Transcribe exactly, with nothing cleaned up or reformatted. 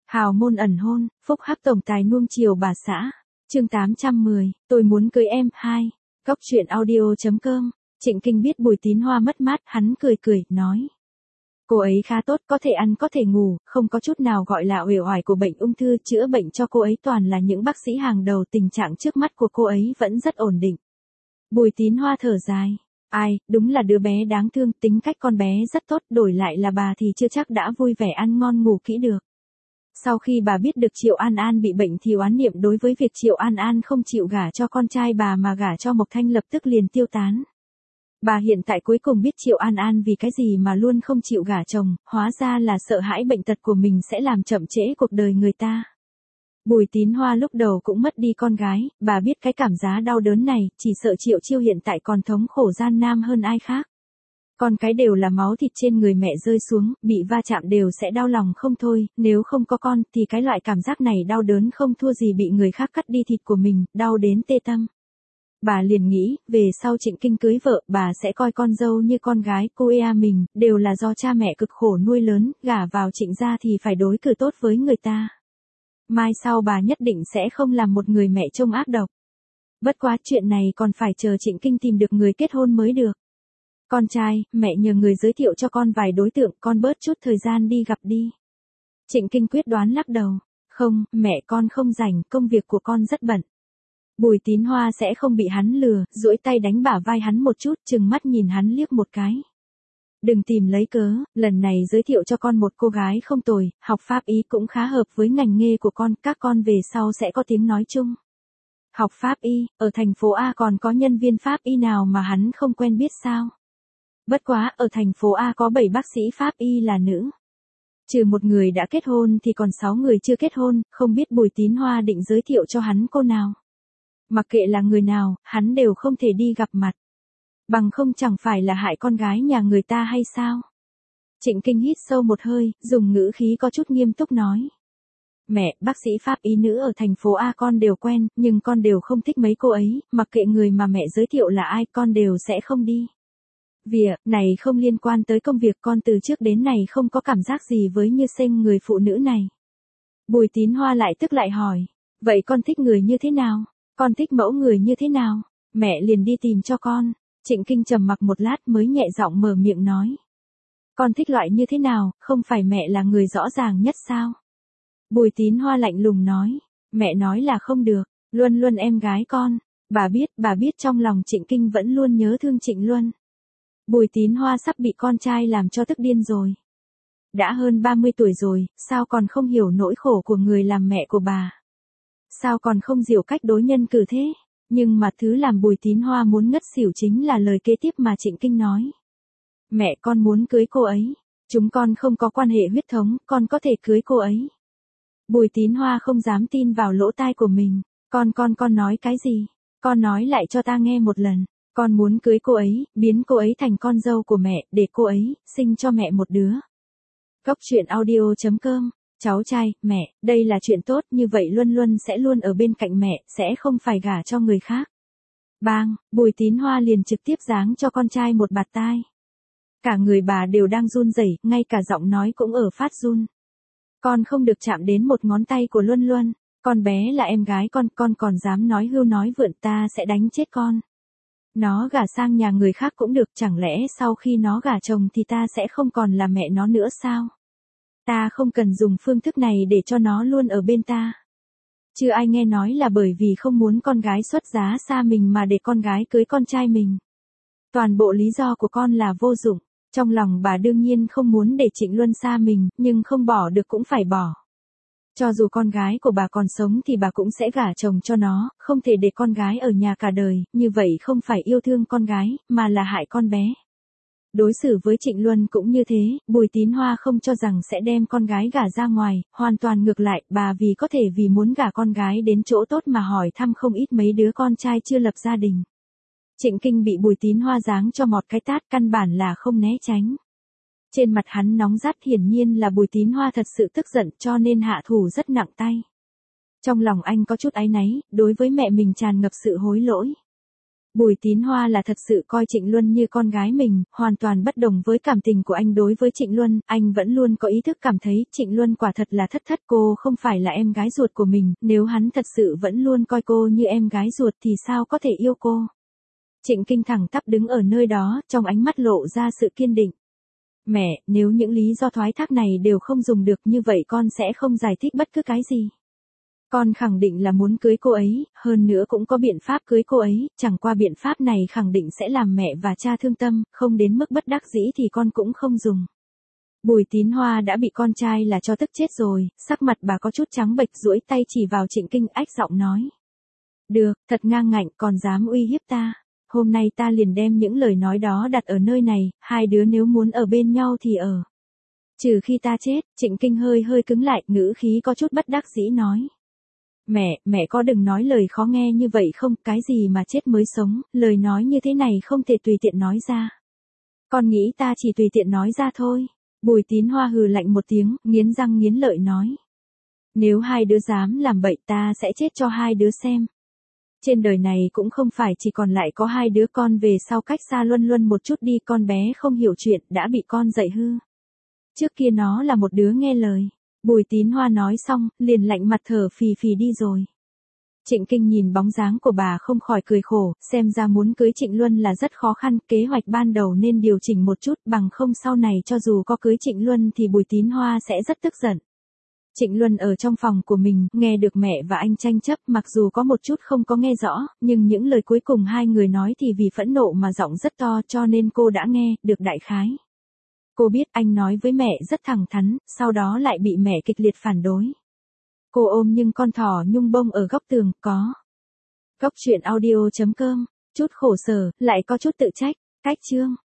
Hào môn ẩn hôn, phúc hắc tổng tài nuông chiều bà xã. Chương tám trăm mười, tôi muốn cưới em. Hai. Góc truyện audio.com. Trịnh Kinh biết Bùi Tín Hoa mất mát, hắn cười cười, nói. Cô ấy khá tốt, có thể ăn có thể ngủ, không có chút nào gọi là uể oải của bệnh ung thư, chữa bệnh cho cô ấy toàn là những bác sĩ hàng đầu, tình trạng trước mắt của cô ấy vẫn rất ổn định. Bùi Tín Hoa thở dài. Ai, đúng là đứa bé đáng thương, tính cách con bé rất tốt, đổi lại là bà thì chưa chắc đã vui vẻ ăn ngon ngủ kỹ được. Sau khi bà biết được Triệu An An bị bệnh thì oán niệm đối với việc Triệu An An không chịu gả cho con trai bà mà gả cho Mộc Thanh lập tức liền tiêu tán. Bà hiện tại cuối cùng biết Triệu An An vì cái gì mà luôn không chịu gả chồng, hóa ra là sợ hãi bệnh tật của mình sẽ làm chậm trễ cuộc đời người ta. Bùi Tín Hoa lúc đầu cũng mất đi con gái, bà biết cái cảm giác đau đớn này, chỉ sợ Triệu Chiêu hiện tại còn thống khổ gian nan hơn ai khác. Con cái đều là máu thịt trên người mẹ rơi xuống, bị va chạm đều sẽ đau lòng không thôi, nếu không có con thì cái loại cảm giác này đau đớn không thua gì bị người khác cắt đi thịt của mình, đau đến tê tâm. Bà liền nghĩ, về sau Trịnh Kinh cưới vợ, bà sẽ coi con dâu như con gái, cô ea mình, đều là do cha mẹ cực khổ nuôi lớn, gả vào Trịnh gia thì phải đối xử tốt với người ta. Mai sau bà nhất định sẽ không làm một người mẹ trông ác độc. Bất quá chuyện này còn phải chờ Trịnh Kinh tìm được người kết hôn mới được. Con trai, mẹ nhờ người giới thiệu cho con vài đối tượng, con bớt chút thời gian đi gặp đi. Trịnh Kinh quyết đoán lắc đầu. Không, mẹ con không rảnh, công việc của con rất bận. Bùi Tín Hoa sẽ không bị hắn lừa, duỗi tay đánh bả vai hắn một chút, trừng mắt nhìn hắn liếc một cái. Đừng tìm lấy cớ, lần này giới thiệu cho con một cô gái không tồi, học pháp y cũng khá hợp với ngành nghề của con, các con về sau sẽ có tiếng nói chung. Học pháp y, ở thành phố A còn có nhân viên pháp y nào mà hắn không quen biết sao? Bất quá, ở thành phố A có bảy bác sĩ pháp y là nữ. Trừ một người đã kết hôn thì còn sáu người chưa kết hôn, không biết Bùi Tín Hoa định giới thiệu cho hắn cô nào. Mặc kệ là người nào, hắn đều không thể đi gặp mặt. Bằng không chẳng phải là hại con gái nhà người ta hay sao? Trịnh Kinh hít sâu một hơi, dùng ngữ khí có chút nghiêm túc nói. Mẹ, bác sĩ pháp y nữ ở thành phố A con đều quen, nhưng con đều không thích mấy cô ấy, mặc kệ người mà mẹ giới thiệu là ai con đều sẽ không đi. Việc này không liên quan tới công việc, con từ trước đến nay không có cảm giác gì với Như Sênh người phụ nữ này. Bùi Tín Hoa lại tức lại hỏi, vậy con thích người như thế nào? Con thích mẫu người như thế nào? Mẹ liền đi tìm cho con. Trịnh Kinh trầm mặc một lát mới nhẹ giọng mở miệng nói. Con thích loại như thế nào, không phải mẹ là người rõ ràng nhất sao? Bùi Tín Hoa lạnh lùng nói, mẹ nói là không được, Luân Luân em gái con. Bà biết, bà biết trong lòng Trịnh Kinh vẫn luôn nhớ thương Trịnh Luân. Bùi Tín Hoa sắp bị con trai làm cho tức điên rồi. Đã hơn ba mươi tuổi rồi, sao còn không hiểu nỗi khổ của người làm mẹ của bà? Sao còn không hiểu cách đối nhân cử thế? Nhưng mà thứ làm Bùi Tín Hoa muốn ngất xỉu chính là lời kế tiếp mà Trịnh Kinh nói. Mẹ con muốn cưới cô ấy. Chúng con không có quan hệ huyết thống, con có thể cưới cô ấy. Bùi Tín Hoa không dám tin vào lỗ tai của mình. Con con con nói cái gì? Con nói lại cho ta nghe một lần. Con muốn cưới cô ấy, biến cô ấy thành con dâu của mẹ, để cô ấy sinh cho mẹ một đứa. Góc truyện audio.com. Cháu trai, mẹ, đây là chuyện tốt, như vậy Luân Luân sẽ luôn ở bên cạnh mẹ, sẽ không phải gả cho người khác. Bang, Bùi Tín Hoa liền trực tiếp giáng cho con trai một bạt tai. Cả người bà đều đang run rẩy, ngay cả giọng nói cũng ở phát run. Con không được chạm đến một ngón tay của Luân Luân, con bé là em gái con, con còn dám nói hưu nói vượn, ta sẽ đánh chết con. Nó gả sang nhà người khác cũng được, chẳng lẽ sau khi nó gả chồng thì ta sẽ không còn là mẹ nó nữa sao? Ta không cần dùng phương thức này để cho nó luôn ở bên ta. Chưa ai nghe nói là bởi vì không muốn con gái xuất giá xa mình mà để con gái cưới con trai mình. Toàn bộ lý do của con là vô dụng. Trong lòng bà đương nhiên không muốn để Trịnh Luân xa mình, nhưng không bỏ được cũng phải bỏ. Cho dù con gái của bà còn sống thì bà cũng sẽ gả chồng cho nó, không thể để con gái ở nhà cả đời, như vậy không phải yêu thương con gái, mà là hại con bé. Đối xử với Trịnh Luân cũng như thế, Bùi Tín Hoa không cho rằng sẽ đem con gái gả ra ngoài, hoàn toàn ngược lại, bà vì có thể vì muốn gả con gái đến chỗ tốt mà hỏi thăm không ít mấy đứa con trai chưa lập gia đình. Trịnh Kinh bị Bùi Tín Hoa giáng cho một cái tát, căn bản là không né tránh. Trên mặt hắn nóng rát, hiển nhiên là Bùi Tín Hoa thật sự tức giận cho nên hạ thủ rất nặng tay. Trong lòng anh có chút áy náy, đối với mẹ mình tràn ngập sự hối lỗi. Bùi Tín Hoa là thật sự coi Trịnh Luân như con gái mình, hoàn toàn bất đồng với cảm tình của anh đối với Trịnh Luân, anh vẫn luôn có ý thức cảm thấy Trịnh Luân quả thật là thất thất, cô không phải là em gái ruột của mình, nếu hắn thật sự vẫn luôn coi cô như em gái ruột thì sao có thể yêu cô. Trịnh Kinh thẳng tắp đứng ở nơi đó, trong ánh mắt lộ ra sự kiên định. Mẹ, nếu những lý do thoái thác này đều không dùng được như vậy con sẽ không giải thích bất cứ cái gì. Con khẳng định là muốn cưới cô ấy, hơn nữa cũng có biện pháp cưới cô ấy, chẳng qua biện pháp này khẳng định sẽ làm mẹ và cha thương tâm, không đến mức bất đắc dĩ thì con cũng không dùng. Bùi Tín Hoa đã bị con trai là cho tức chết rồi, sắc mặt bà có chút trắng bệch, duỗi tay chỉ vào Trịnh Kinh, ách giọng nói. Được, thật ngang ngạnh, còn dám uy hiếp ta. Hôm nay ta liền đem những lời nói đó đặt ở nơi này, hai đứa nếu muốn ở bên nhau thì ở. Trừ khi ta chết. Trịnh Kinh hơi hơi cứng lại, ngữ khí có chút bất đắc dĩ nói. Mẹ, mẹ có đừng nói lời khó nghe như vậy không, cái gì mà chết mới sống, lời nói như thế này không thể tùy tiện nói ra. Con nghĩ ta chỉ tùy tiện nói ra thôi. Bùi Tín Hoa hừ lạnh một tiếng, nghiến răng nghiến lợi nói. Nếu hai đứa dám làm bậy ta sẽ chết cho hai đứa xem. Trên đời này cũng không phải chỉ còn lại có hai đứa, con về sau cách xa Luân Luân một chút đi, con bé không hiểu chuyện, đã bị con dạy hư. Trước kia nó là một đứa nghe lời. Bùi Tín Hoa nói xong, liền lạnh mặt thở phì phì đi rồi. Trịnh Kinh nhìn bóng dáng của bà không khỏi cười khổ, xem ra muốn cưới Trịnh Luân là rất khó khăn, kế hoạch ban đầu nên điều chỉnh một chút, bằng không sau này cho dù có cưới Trịnh Luân thì Bùi Tín Hoa sẽ rất tức giận. Trịnh Luân ở trong phòng của mình, nghe được mẹ và anh tranh chấp, mặc dù có một chút không có nghe rõ, nhưng những lời cuối cùng hai người nói thì vì phẫn nộ mà giọng rất to, cho nên cô đã nghe được đại khái. Cô biết anh nói với mẹ rất thẳng thắn, sau đó lại bị mẹ kịch liệt phản đối. Cô ôm nhưng con thỏ nhung bông ở góc tường, có. Góc truyện audio chấm com, chút khổ sở, lại có chút tự trách, cách chương.